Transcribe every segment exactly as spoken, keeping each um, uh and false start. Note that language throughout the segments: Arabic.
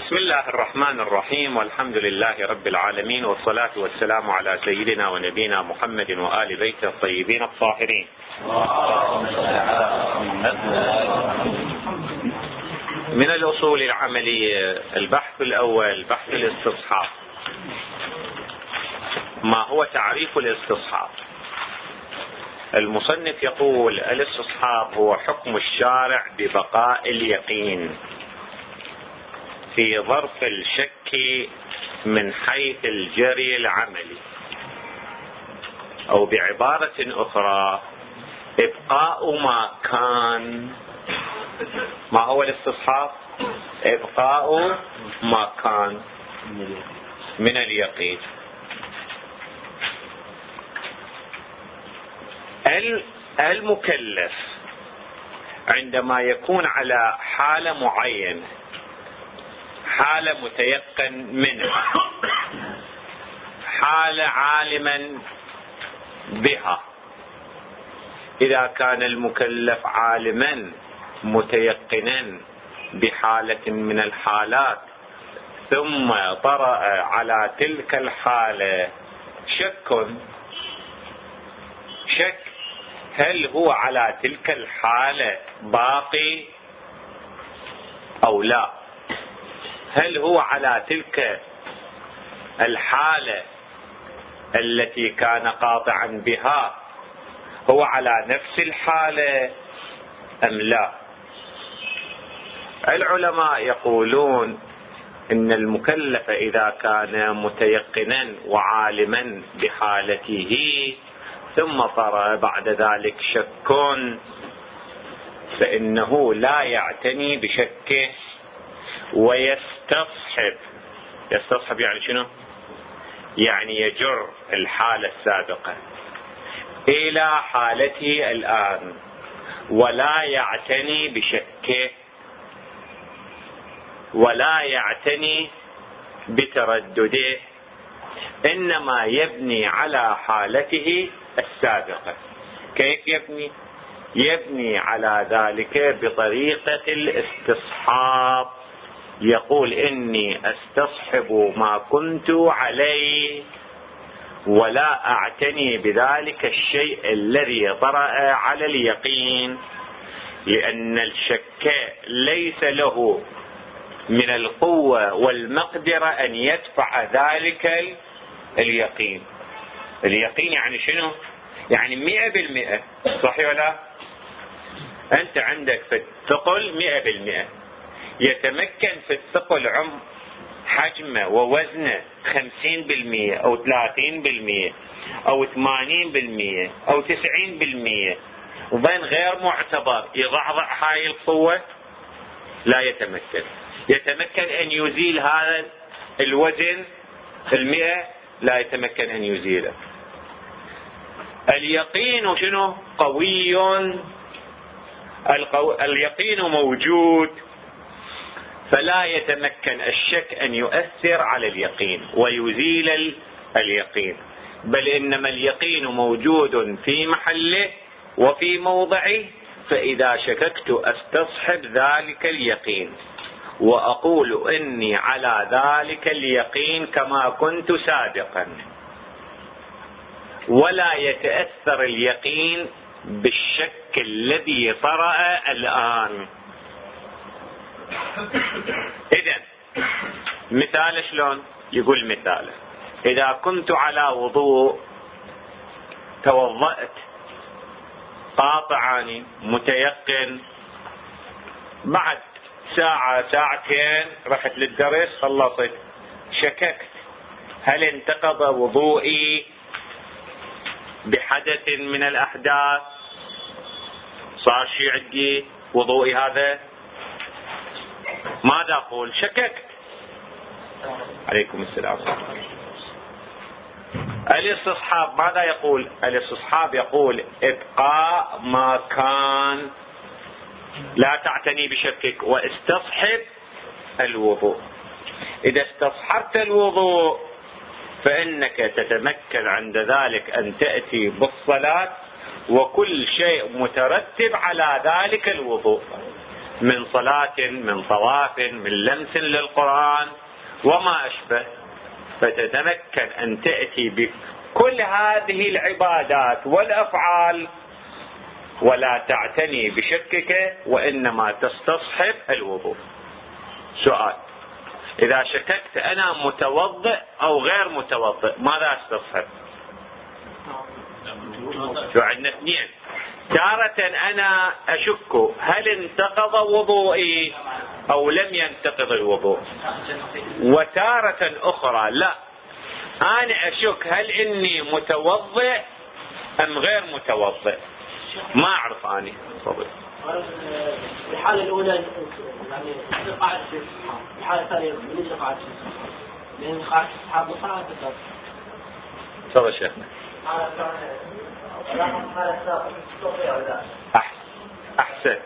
بسم الله الرحمن الرحيم، والحمد لله رب العالمين، والصلاة والسلام على سيدنا ونبينا محمد وآل بيته الطيبين الطاهرين. من الأصول العملية البحث الأول بحث الاستصحاب. ما هو تعريف الاستصحاب؟ المصنف يقول الاستصحاب هو حكم الشارع ببقاء اليقين في ظرف الشك من حيث الجري العملي، أو بعبارة أخرى إبقاء ما كان. ما هو الاستصحاب؟ إبقاء ما كان من اليقين. المكلف عندما يكون على حالة معينة، حالة متيقن منها، حالة عالما بها، إذا كان المكلف عالما متيقنا بحالة من الحالات ثم طرأ على تلك الحالة شك شك هل هو على تلك الحالة باقي أو لا، هل هو على تلك الحالة التي كان قاطعا بها هو على نفس الحالة أم لا. العلماء يقولون إن المكلف إذا كان متيقنا وعالما بحالته ثم طرأ بعد ذلك شك، فإنه لا يعتني بشكه ويستصحب. يستصحب يعني شنو؟ يعني يجر الحالة السابقة إلى حالته الآن، ولا يعتني بشكه ولا يعتني بتردده، إنما يبني على حالته السابقة. كيف يبني؟ يبني على ذلك بطريقة الاستصحاب. يقول إني استصحب ما كنت عليه ولا أعتني بذلك الشيء الذي طرأ على اليقين، لأن الشك ليس له من القوة والمقدرة أن يدفع ذلك اليقين. اليقين يعني شنو؟ يعني مئة بالمئة، صحيح ولا؟ أنت عندك في الثقل مئة بالمئة، يتمكن في الثقل عم حجمه ووزنه خمسين بالمئة أو ثلاثين بالمئة أو ثمانين بالمئة أو تسعين بالمئة، وبين غير معتبر يضعضع هاي القوة؟ لا يتمكن. يتمكن أن يزيل هذا الوزن المئة؟ لا يتمكن أن يزيله. اليقين شنو؟ قوي. القو... اليقين موجود، فلا يتمكن الشك أن يؤثر على اليقين ويزيل ال... اليقين، بل إنما اليقين موجود في محله وفي موضعه، فإذا شككت استصحب ذلك اليقين وأقول إني على ذلك اليقين كما كنت سابقا، ولا يتأثر اليقين بالشك الذي طرأ الآن. إذن مثال شلون؟ يقول مثال: إذا كنت على وضوء، توضأت قاطعاني متيقن، بعد ساعة ساعتين رحت للدرس خلصت، شككت هل انتقض وضوئي بحدث من الأحداث؟ صار شيء عندي وضوئي هذا؟ ماذا أقول؟ شككت. عليكم السلام. الاستصحاب ماذا يقول؟ الاستصحاب يقول ابقاء ما كان، لا تعتني بشكك، واستصحب الوضوء. إذا استصحبت الوضوء فإنك تتمكن عند ذلك أن تأتي بالصلاة وكل شيء مترتب على ذلك الوضوء. من صلاة، من طواف، من لمس للقرآن وما أشبه، فتتمكن أن تأتي بكل هذه العبادات والأفعال ولا تعتني بشكك، وإنما تستصحب الوضوء. سؤال: إذا شككت أنا متوضئ أو غير متوضئ ماذا أستصحب؟ شو عندنا اثنين، تارة أنا أشك هل انتقض وضوئي أو لم ينتقض الوضوء، وتارة أخرى لا، أنا أشك هل إني متوضئ أم غير متوضئ، ما أعرف أنا. الحالة الأولى يعني قاعدة الصحاب، الحالة الثانية من قاعدة الصحاب، لأن قاعدة الصحاب مصارعة بالضبط. تفضل شيخنا. أحسن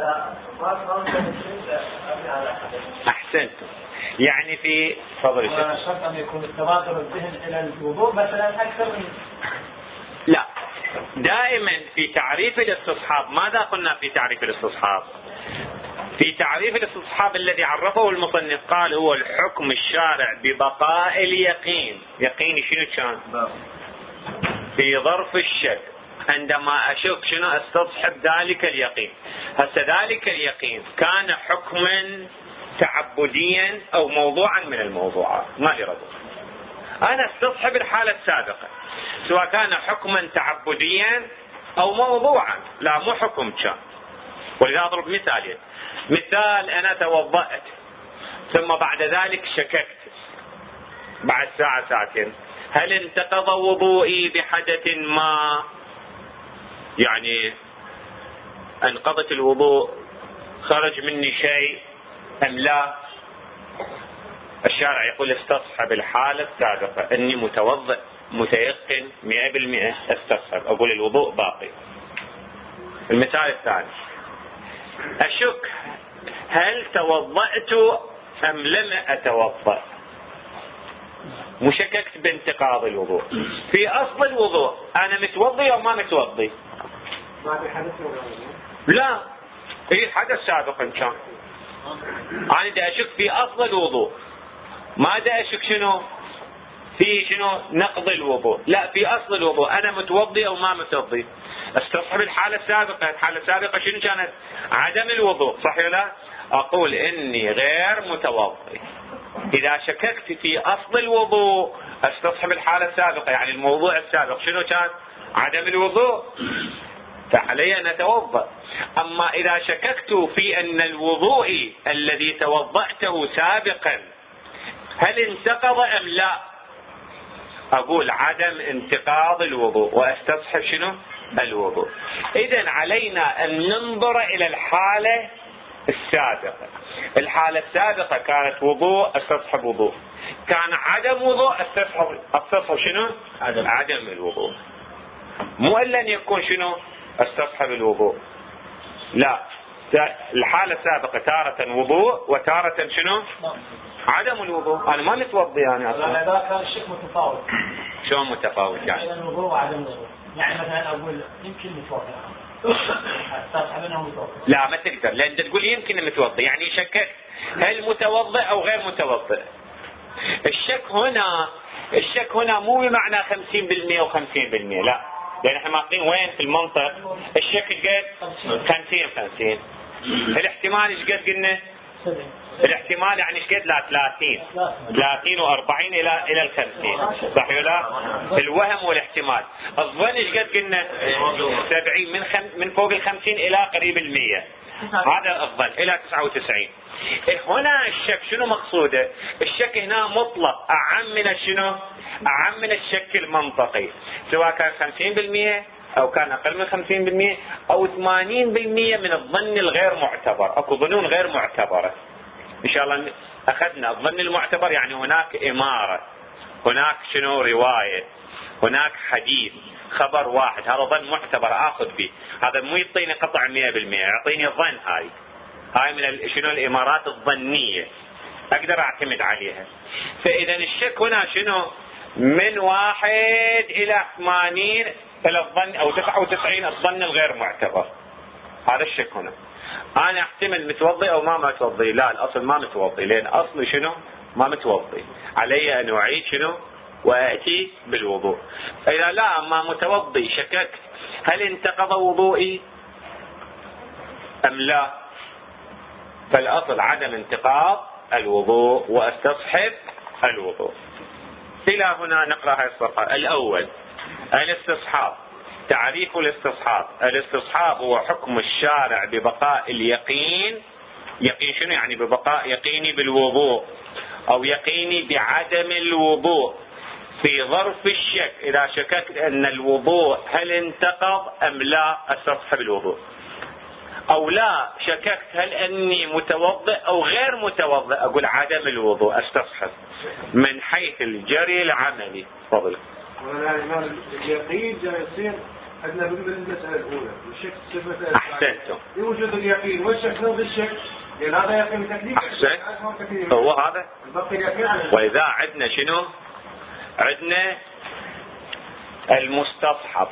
أحسنتم. يعني في تفضل شيخنا. شرط أن يكون التبادر الذهن إلى الوضوء مثلا أكثر من. لا، دائما في تعريف الاستصحاب ماذا قلنا في تعريف الاستصحاب؟ في تعريف الاستصحاب الذي عرفه المصنف قال هو الحكم الشارع ببقاء اليقين. يقين شنو كان؟ في ظرف الشك، عندما أشك شنو استصحب ذلك اليقين. هسه ذلك اليقين كان حكما تعبديا أو موضوعا من الموضوعات، ما لي رد. أنا استصحب الحالة السابقة سواء كان حكما تعبديا أو موضوعا، لا مو حكم كان. ولذا أضرب مثالين. مثال: أنا توضأت ثم بعد ذلك شككت بعد ساعة ساعتين، هل انتقض وضوئي بحدث ما؟ يعني انقضت الوضوء، خرج مني شيء أم لا؟ الشارع يقول استصحب الحالة السابقة، أني متوضئ متيقن مئة بالمئة استصحب، أقول الوضوء باقي. المثال الثاني: أشك هل توضأت أم لم أتوضأ، مشككت بانتقاض الوضوء. في أصل الوضوء أنا متوضي أو ما متوضي؟ لا، هي حدث سابقا كان. أنا دا أشك في أصل الوضوء، ما دا أشك شنو في شنو نقض الوضوء، لا في أصل الوضوء أنا متوضي أو ما متوضي. استصحب الحالة السابقة. الحالة السابقة شنو كانت؟ عدم الوضوء، صح ولا لا؟ أقول إني غير متوضي. إذا شككت في أصل الوضوء استصحب الحالة السابقة، يعني الموضوع السابق شنو كان؟ عدم الوضوء، فعلي أن أتوضأ. أما إذا شككت في أن الوضوء الذي توضأته سابقا هل انتقض أم لا، أقول عدم انتقاض الوضوء وأستصحب شنو؟ الوضوء. إذن علينا أن ننظر إلى الحالة السابقة. الحالة السابقة كانت وضوء، استصحب وضوء. كان عدم وضوء، استصحب استصحب شنو؟ عدم, عدم الوضوء. مو إلا أن يكون شنو؟ استصحب الوضوء. لا، الحالة السابقة تارة وضوء وتارة شنو؟ عدم الوضوء. أنا ما متوضي أنا أصلا. لا، هذا كان شيء متفاوت. شلون متفاوت يعني؟ يعني الوضوء وعدم الوضوء. يعني مثلا أقول يمكن متوضي، استصحب أنه متوضي. لا ما تقدر، لأن تقول يمكن متوضي، يعني شكك هل متوضئ أو غير متوضئ. الشك هنا الشك هنا مو بمعنى خمسين بالمئة وخمسين بالمئة، لا، لأن احنا ماخذين وين في المنطق الشك قد خمسين خمسين. الاحتمال ايش قد قلنا؟ الاحتمال يعني ايش قد؟ لا ثلاثين ثلاثين وأربعين الى الى الخمسين، صح ولا؟ الوهم والاحتمال. الظن ايش قد قلنا؟ سبعين، من خم... من فوق الخمسين الى قريب المية، هذا الظن الى تسعة وتسعين. هنا الشك شنو مقصوده؟ الشك هنا مطلق، اعم من شنو؟ اعم من الشك المنطقي، سواء كان خمسين بالمئة او كان اقل من خمسين بالمئة او ثمانين بالمئة من الظن الغير معتبر. اكو ظنون غير معتبرة ان شاء الله اخذنا. الظن المعتبر يعني هناك امارة، هناك شنو رواية، هناك حديث، خبر واحد، هذا ظن معتبر اخذ به. هذا مو يعطيني قطع مئة بالمئة، يعطيني ظن. هاي هاي من شنو الامارات الظنية اقدر اعتمد عليها. فاذا الشك هنا شنو؟ من واحد الى ثمانين الى الظن او تسعة وتسعين الظن الغير معتبر، هذا الشك هنا. انا احتمل متوضي او ما متوضي. لا، الاصل ما متوضي، لان اصلي شنو؟ ما متوضي. علي ان اعيد شنو؟ واتي بالوضوء. اذا لا ما متوضي شككت هل انتقض وضوئي ام لا، فالاصل عدم انتقاض الوضوء واستصحب الوضوء. الى هنا نقرأ هذه الصفحة. الاول الاستصحاب. تعريف الاستصحاب: الاستصحاب هو حكم الشارع ببقاء اليقين. يقين شنو يعني؟ ببقاء يقيني بالوضوء او يقيني بعدم الوضوء في ظرف الشك. اذا شككت ان الوضوء هل انتقض ام لا استصحب الوضوء، او لا شككت هل اني متوضئ او غير متوضئ اقول عدم الوضوء استصحب من حيث الجري العملي. تفضل. اليقين جاي يصير عندنا بالمسألة الأولى الشك صفة. أحسنتم. يوجد اليقين والشك نوع الشك، لأن هذا يقين تكليف. أحسن. هو هذا. وإذا عندنا شنو؟ عندنا المستصحب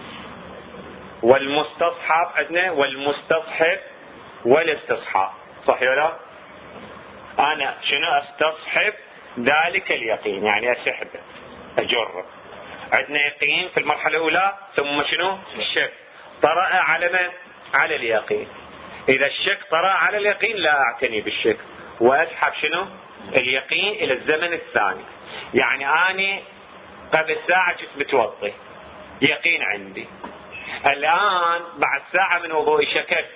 والمستصحب عندنا والمستصحب والاستصحاب، صح ولا لا؟ أنا شنو استصحب؟ ذلك اليقين، يعني أسحبه أجره. عندنا يقين في المرحلة الأولى، ثم شنو؟ الشك طرأ على من؟ على اليقين. إذا الشك طرأ على اليقين لا أعتني بالشك وأسحب شنو؟ اليقين إلى الزمن الثاني. يعني أنا قبل ساعة كنت متوضي، يقين عندي. الآن بعد ساعة من وضوئي شككت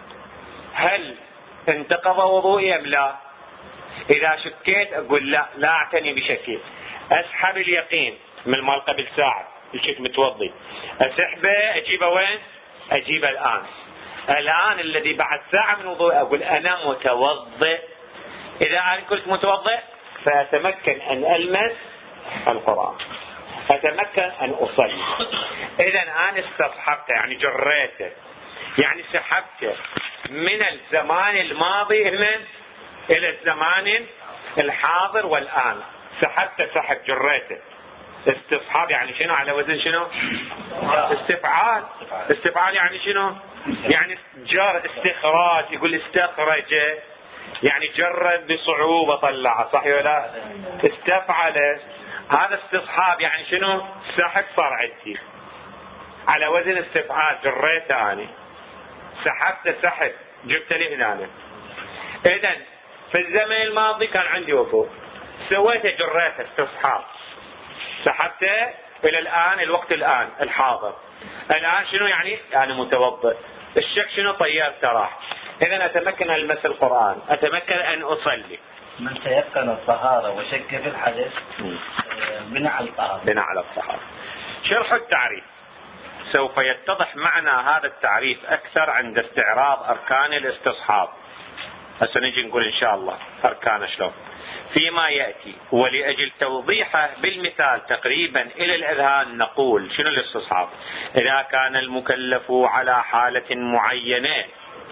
هل انتقض وضوئي أم لا. إذا شكيت أقول لا لا أعتني بشكي، أسحب اليقين من مال قبل ساعة كنت متوضي، أسحبه أجيبه وين؟ أجيبه الآن. الآن الذي بعد ساعة من وضوئي أقول أنا متوضئ. إذا أنا كنت متوضئ فأتمكن أن ألمس القرآن، أتمكن أن أصلي. إذا أنا استصحبت يعني جريته، يعني سحبته من الزمان الماضي إلى الزمان الحاضر والآن. سحبت سحب جريته. استصحاب يعني شنو؟ على وزن شنو؟ استفعال. استفعال يعني شنو؟ يعني جر استخراج. يقول استخرج يعني جرد بصعوبة طلع، صح ولا لا؟ استفعل. هذا استصحاب يعني شنو؟ سحب صار عندي على وزن استفعال. جريته أنا، سحبت سحب، جبت لي هنا. إذن في الزمن الماضي كان عندي وضوء، سويته جريته استصحاب، سحبته إلى الآن الوقت الآن الحاضر. الآن شنو يعني؟ يعني متوضئ. الشك شنو؟ طيرت راح. إذن أتمكن أن ألمس القرآن، أتمكن أن أصلي. من تيقن الطهارة وشك في الحدث بناء على الطهارة. بناء على الطهارة. شرح التعريف. سوف يتضح معنى هذا التعريف أكثر عند استعراض أركان الاستصحاب. هسه نجي نقول إن شاء الله أركان شلون فيما يأتي. ولأجل توضيحه بالمثال تقريبا إلى الأذهان نقول شنو الاستصحاب؟ إذا كان المكلف على حالة معينة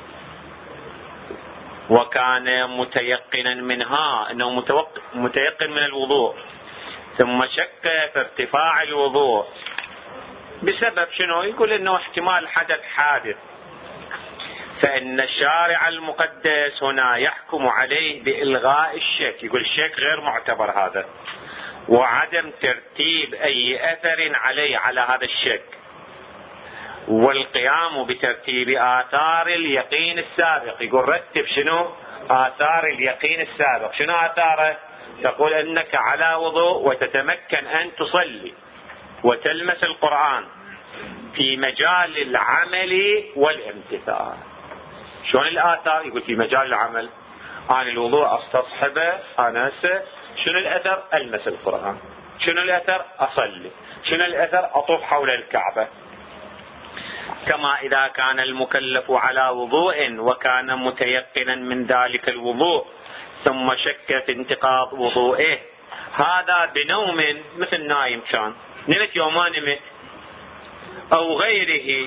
وكان متيقنا منها، انه متيقن من الوضوء، ثم شك في ارتفاع الوضوء بسبب شنو؟ يقول انه احتمال حدث حادث، فان الشارع المقدس هنا يحكم عليه بإلغاء الشك. يقول الشك غير معتبر هذا، وعدم ترتيب اي اثر عليه على هذا الشك، والقيام بترتيب آثار اليقين السابق. يقول رتب شنو؟ آثار اليقين السابق. شنو آثاره؟ تقول أنك على وضوء وتتمكن أن تصلي وتلمس القرآن في مجال العمل والامتثال. شلون الآثار؟ يقول في مجال العمل أنا الوضوء استصحبه أناسه. شنو الأثر؟ ألمس القرآن. شنو الأثر؟ أصلي. شنو الأثر؟ أطوف حول الكعبة. كما إذا كان المكلف على وضوء وكان متيقنا من ذلك الوضوء ثم شك في انتقاض وضوئه، هذا بنوم مثل نايم كان نمت يوما نمت أو غيره.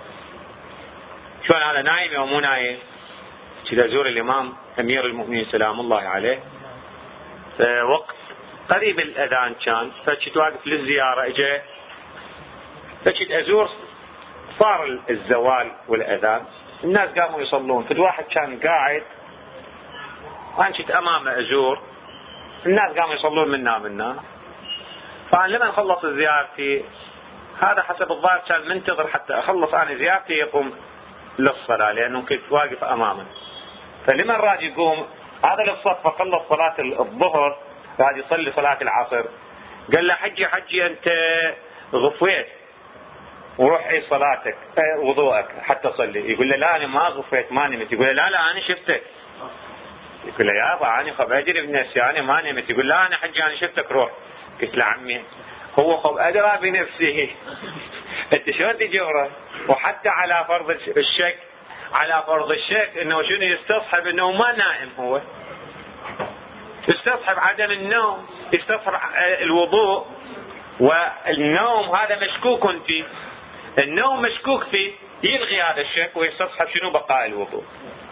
شلون هذا نايم يوم مو نايم؟ كذا زور الإمام أمير المؤمنين سلام الله عليه وقت قريب الأذان كان، فكنت واقف للزيارة اجى فكنت أزور، صار الزوال والأذان، الناس قاموا يصلون، في واحد كان قاعد وأنا كنت أمامه أزور، الناس قاموا يصلون منا منا، فأنا لما خلص زيارتي هذا حسب الظاهر كان منتظر حتى أخلص أنا زيارتي يقوم للصلاة، لأنه كنت واقف أمامه. فلما راد يقوم هذا للصف خلص صلاة الظهر راد يصلي صلاة العصر، قال له حجي حجي أنت غفيت وروح اي صلاتك اي وضوءك حتى صلي. يقول له لا انا ما غفيت ما نمت. يقول له لا لا انا شفتك. يقول له يا ابا انا خب اجري بنفسي انا ما نمت. يقول لا انا حجي انا شفتك روح. قلت له عمي هو خب ادرى بنفسه انت شلون تجبره؟ وحتى على فرض الشك على فرض الشك انه شنو يستصحب انه ما نائم، هو يستصحب عدم النوم، يستصحب الوضوء، والنوم هذا مشكوك فيه، النوم مشكوك فيه، يلغي هذا الشك ويستصحب شنو بقاء الوضوء.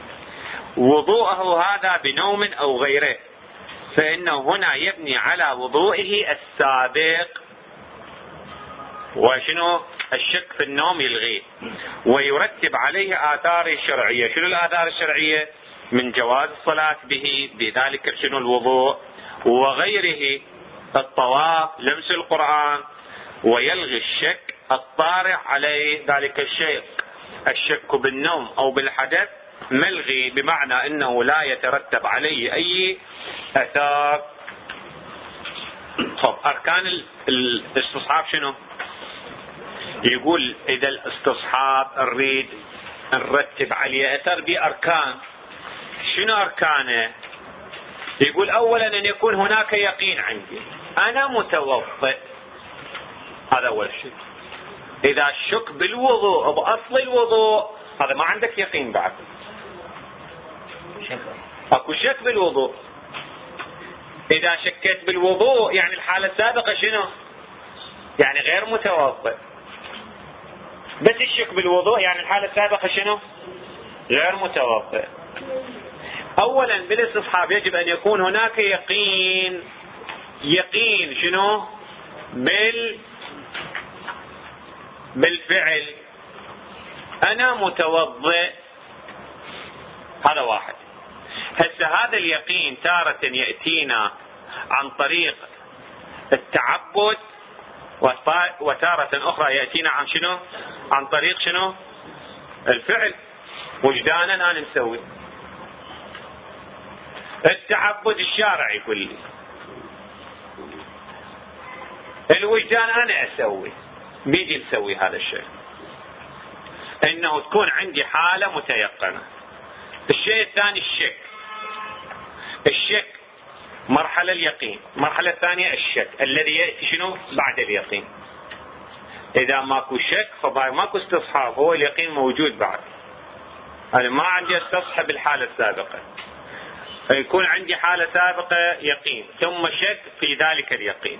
وضوءه هذا بنوم او غيره فانه هنا يبني على وضوئه السابق، وشنو الشك في النوم يلغيه، ويرتب عليه آثار الشرعية. شنو الآثار الشرعية؟ من جواز الصلاة به بذلك شنو الوضوء وغيره، الطواف، لمس القرآن، ويلغي الشك الطارئ عليه ذلك الشيء. الشك بالنوم او بالحدث ملغي، بمعنى انه لا يترتب عليه اي اثار. طب اركان الاستصحاب شنو؟ يقول اذا الاستصحاب نريد نرتب عليه اثر باركان. شنو اركانه؟ يقول اولا ان يكون هناك يقين عندي انا متوضئ، هذا اول شيء. اذا شك بالوضوء باصل الوضوء هذا ما عندك يقين بعد، اكو شك بالوضوء. اذا شكيت بالوضوء يعني الحالة السابقة شنو؟ يعني غير متوضئ. بس الشك بالوضوء يعني الحالة السابقة شنو؟ غير متوضئ. اولا بالاستصحاب يجب ان يكون هناك يقين. يقين شنو؟ بال بالفعل انا متوضئ، هذا واحد. هسه هذا اليقين تارة يأتينا عن طريق التعبد، وتارة اخرى يأتينا عن شنو؟ عن طريق شنو؟ الفعل. وجدانا انا نسوي التعبد الشارع يقول لي، الوجدان انا اسوي، بيجي نسوي هذا الشيء، انه تكون عندي حالة متيقنة. الشيء الثاني الشك. الشك مرحلة اليقين، مرحلة الثانية الشك الذي يأتي شنو؟ بعد اليقين. اذا ماكو شك فباي ماكو استصحاب، هو اليقين موجود بعد. انا ما عندي استصحب الحالة السابقة، فيكون عندي حالة سابقة يقين ثم شك في ذلك اليقين.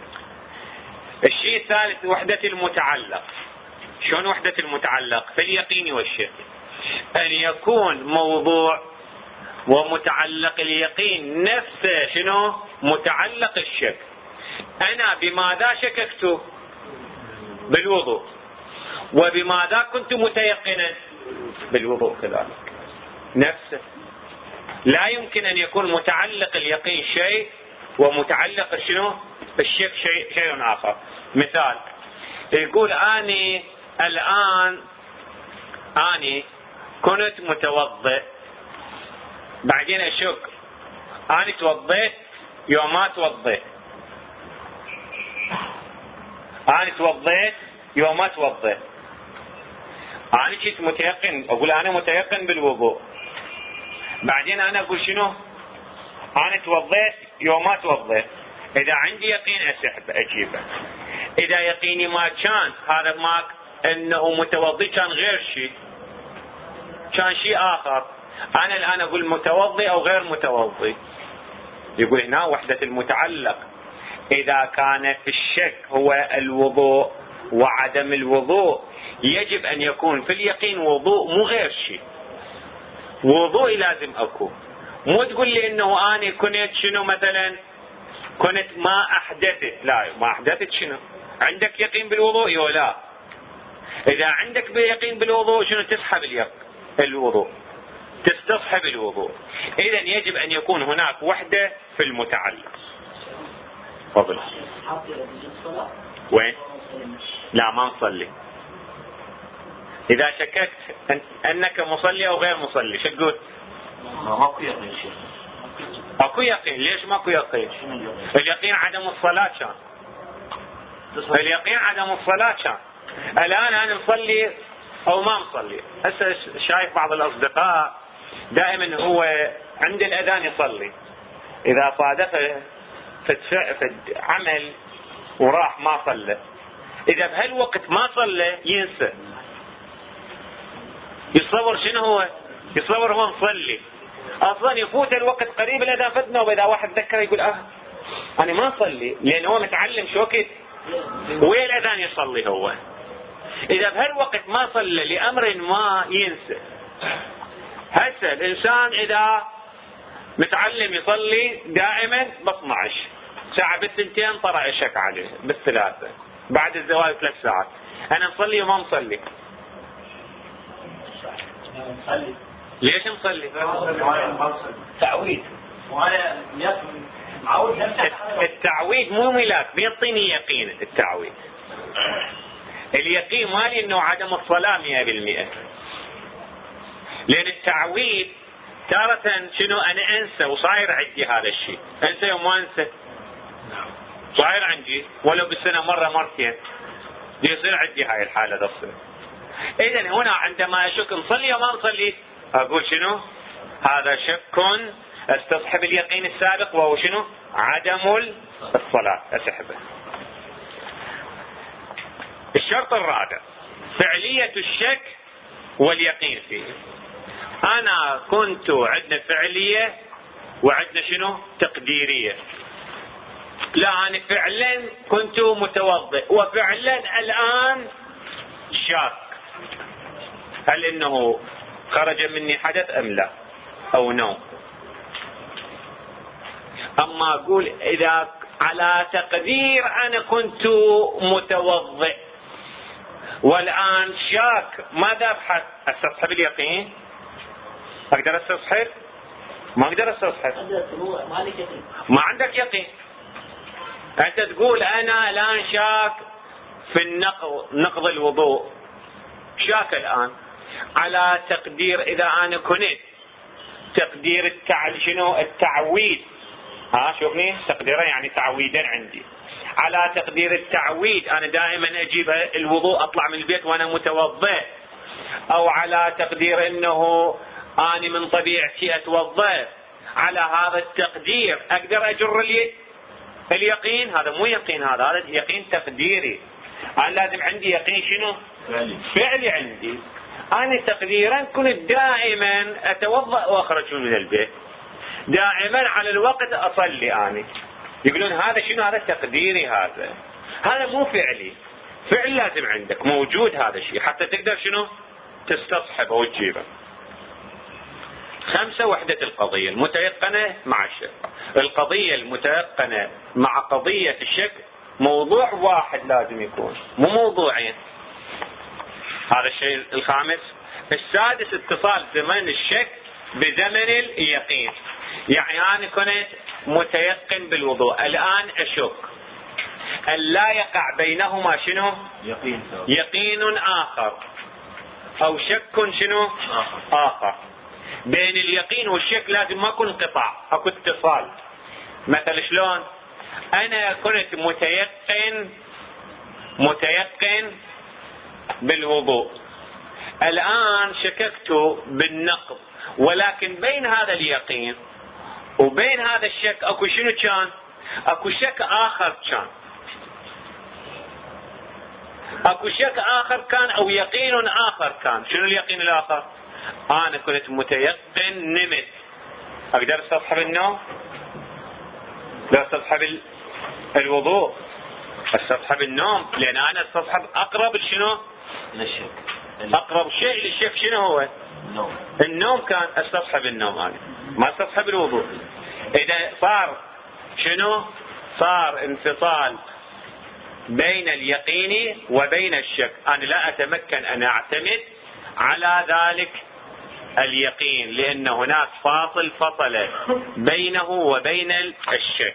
الشيء الثالث وحدة المتعلق. شلون وحدة المتعلق؟ في اليقين والشك ان يكون موضوع ومتعلق اليقين نفسه شنو؟ متعلق الشك. انا بماذا شككت؟ بالوضوء. وبماذا كنت متيقنا؟ بالوضوء كذلك نفسه. لا يمكن ان يكون متعلق اليقين شيء ومتعلق شنو؟ الشك شيء شيء اخر. مثال يقول اني الان اني كنت متوضئ، بعدين اشك اني توضيت يوم ما توضيت، اني توضيت يوم ما توضيت. اني كنت متيقن، اقول انا متيقن بالوضوء، بعدين انا اقول شنو؟ انا توضيت يوم ما توضيت. اذا عندي يقين اسحب اجيبه. اذا يقيني ما كان هذا ما انه متوضي كان غير شيء، كان شيء اخر، انا الان اقول متوضي او غير متوضي. يقول هنا وحدة المتعلق. اذا كان الشك هو الوضوء وعدم الوضوء يجب ان يكون في اليقين وضوء مو غير شيء. وضوء لازم اكو، مو تقول لي انه اني كنت شنو مثلا كنت ما احدثت. لا ما احدثت شنو؟ عندك يقين بالوضوء ولا لا؟ اذا عندك يقين بالوضوء شنو تسحب اليق الوضوء، تستصحب الوضوء. إذا يجب أن يكون هناك وحدة في المتعلق. فضل. وين؟ لا ما نصلي. إذا شككت أنك مصلي أو غير مصلي شو تقول؟ ماكو يقين شيء. اكو يقين. ليش ماكو يقين؟ اليقين عدم الصلاة كان. اليقين عدم الصلاة كان. الآن أنا مصلي أو ما مصلي. هسه شايف بعض الأصدقاء دائما هو عند الأذان يصلي، إذا صادفه في عمل وراح ما صلى، إذا بهالوقت ما صلى ينسى، يتصور شنو هو؟ يتصور هو مصلي، اصلا يفوت الوقت قريب الاذان فتنا، واذا واحد ذكر يقول اه انا ما اصلي، لان هو متعلم شو وقت وين الاذان يصلي هو. اذا بهالوقت ما صلى لامر ما ينسى. هسه الانسان اذا متعلم يصلي دائما ب اثنعش ساعه، بالثنتين طرأ الشك عليه، بالثلاثه بعد الزواج ثلاث ساعات انا مصلي وما مصلي. مصلي. ليش مصلي؟ تعويد. وانا معود نفسي. التعويد مو ملاك، بيعطيني يقين. التعويد اليقين مالي انه عدم الصلاة مئة بالمئة، لان التعويد تارة شنو انا انسى وصاير عندي هذا الشيء، انسى وما انسى صاير عندي ولو بالسنة مرة مرتين يصير عندي هاي الحالة تصير. اذا هنا عندما اشك نصلي وما نصلي اقول شنو؟ هذا شك استصحب اليقين السابق وهو شنو؟ عدم الصلاة اسحبه. الشرط الرابع فعلية الشك واليقين فيه. انا كنت عندنا فعلية وعندنا شنو؟ تقديرية. لا انا فعلا كنت متوضئ وفعلا الان شاك هل انه خرج مني حدث ام لا او نوم. اما اقول اذا على تقدير انا كنت متوضئ والان شاك، ماذا ابحث؟ استصحب اليقين؟ اقدر استصحب؟ ما اقدر استصحب. ما عندك يقين. انت تقول انا الان شاك في النقض، نقض الوضوء شاك الان على تقدير اذا انا كنت تقدير التع... شنو التعويد. ها شوفني تقديره يعني تعويدا عندي. على تقدير التعويد انا دائما اجيب الوضوء اطلع من البيت وانا متوضئ، او على تقدير انه انا من طبيعتي اتوضئ، على هذا التقدير اقدر اجر الي... اليقين. هذا مو يقين، هذا هذا يقين تقديري. انا لازم عندي يقين شنو؟ فعلي, فعلي عندي. انا تقديرا كنت دائما اتوضا واخرج من البيت، دائما على الوقت اصلي اني. يقولون هذا شنو؟ هذا تقديري، هذا هذا مو فعلي. فعل لازم عندك موجود هذا الشيء حتى تقدر شنو؟ تستصحبه وتجيبه. خمسة وحدة القضية المتيقنة مع الشك. القضية المتيقنة مع قضية الشك موضوع واحد لازم يكون، مو موضوعين. هذا الشيء الخامس. السادس اتصال زمن الشك بزمن اليقين. يعني أنا كنت متيقن بالوضوء الآن أشك، أن لا يقع بينهما شنو؟ يقين, يقين آخر أو شك شنو؟ آخر. آخر. بين اليقين والشك لازم ما يكون انقطاع، اكو اتصال. مثل شلون؟ انا كنت متيقن متيقن بالوضوء، الان شككت بالنقض، ولكن بين هذا اليقين وبين هذا الشك اكو شنو كان؟ اكو شك اخر كان، اكو شك اخر كان او يقين اخر كان. شنو اليقين الاخر؟ انا كنت متيقن نمت، اقدر استصحب النوم؟ لا استصحب الوضوء، استصحب النوم، لان انا استصحب اقرب شنو؟ للشك. اقرب شيء للشك شنو هو؟ النوم. النوم كان استصحب النوم انا، ما استصحب الوضوء. اذا صار شنو؟ صار انفصال بين اليقين وبين الشك. انا لا اتمكن ان اعتمد على ذلك اليقين، لأن هناك فاصل فصل بينه وبين الشك.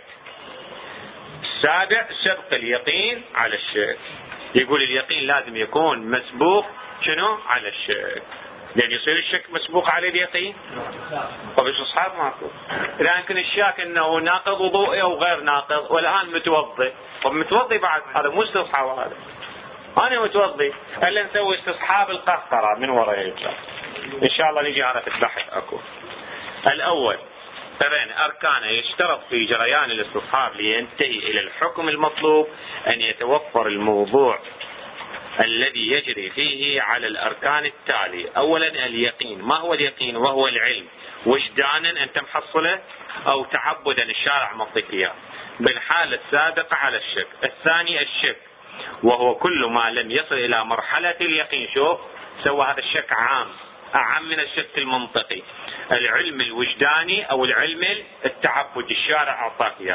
السابع سبق اليقين على الشك، يقول اليقين لازم يكون مسبوق شنو على الشك، لأن يصير الشك مسبوق على اليقين. وبالاستصحاب ماكو، لكن الشاك انه ناقض وضوئي او غير ناقض، والان متوضي، ومتوضي بعد، هذا مو استصحاب، هذا انا متوضي، هلا نسوي استصحاب القهقرة من وراء ان شاء الله نجي على البحث اكو. الاول ترين اركانه، يشترط في جريان الاستصحاب لينتهي الى الحكم المطلوب ان يتوفر الموضوع الذي يجري فيه على الأركان التالي. أولا اليقين. ما هو اليقين؟ وهو العلم وجدانا أنت محصله أو تعبدا الشارع مطلقيا بالحالة السابقة على الشك. الثاني الشك، وهو كل ما لم يصل إلى مرحلة اليقين. شوف سوى هذا الشك عام، أعم من الشك المنطقي. العلم الوجداني أو العلم التعبد الشارع أعطاك إياه.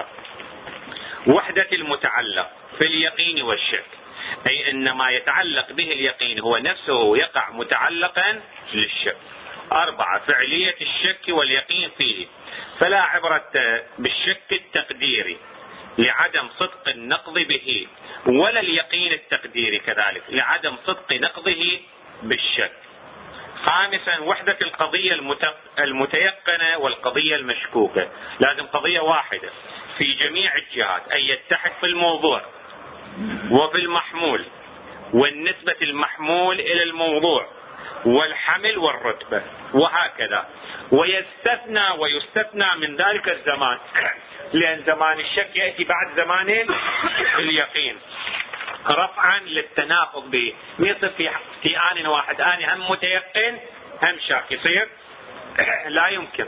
وحدة المتعلق في اليقين والشك، أي أن ما يتعلق به اليقين هو نفسه يقع متعلقا للشك. أربعة فعلية الشك واليقين فيه، فلا عبرة بالشك التقديري لعدم صدق النقض به، ولا اليقين التقديري كذلك لعدم صدق نقضه بالشك. خامسا وحدة القضية المتيقنة والقضية المشكوكة، لازم قضية واحدة في جميع الجهات، أي يتحد في الموضوع وفي المحمول والنسبة المحمول إلى الموضوع والحمل والرتبة وهكذا. ويستثنى ويستثنى من ذلك الزمان، لأن زمان الشك يأتي بعد زمان اليقين رفعا للتناقض به. يصير في في آن واحد، آن هم متيقن هم شاك، يصير لا يمكن.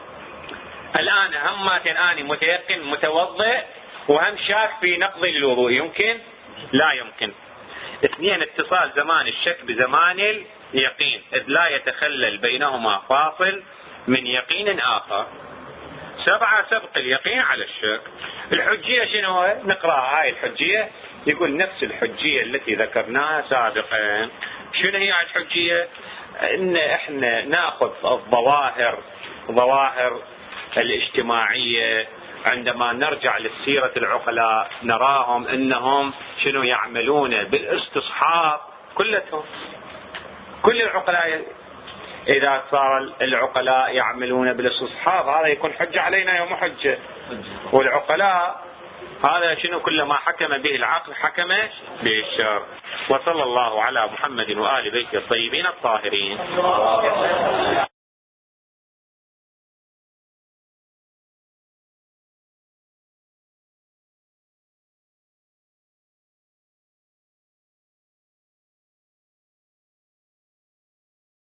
الآن هم آن متيقن متوضئ وهم شاك في نقض الوضوء، يمكن؟ لا يمكن. اثنين اتصال زمان الشك بزمان اليقين، إذ لا يتخلل بينهما فاصل من يقين آخر. سبعة سبق اليقين على الشك. الحجية شنو؟ نقرأ هاي الحجية، يقول نفس الحجية التي ذكرناها سابقا. شنو هي الحجية؟ ان احنا ناخذ الظواهر ظواهر الاجتماعية، عندما نرجع للسيرة العقلاء نراهم انهم شنو يعملون بالاستصحاب كلهم. كل العقلاء اذا صار العقلاء يعملون بالاستصحاب هذا يكون حجة علينا يوم حجة. والعقلاء هذا شنو؟ كل ما حكم به العقل حكم به الشرع. وصلى الله على محمد وآل بيته الطيبين الطاهرين.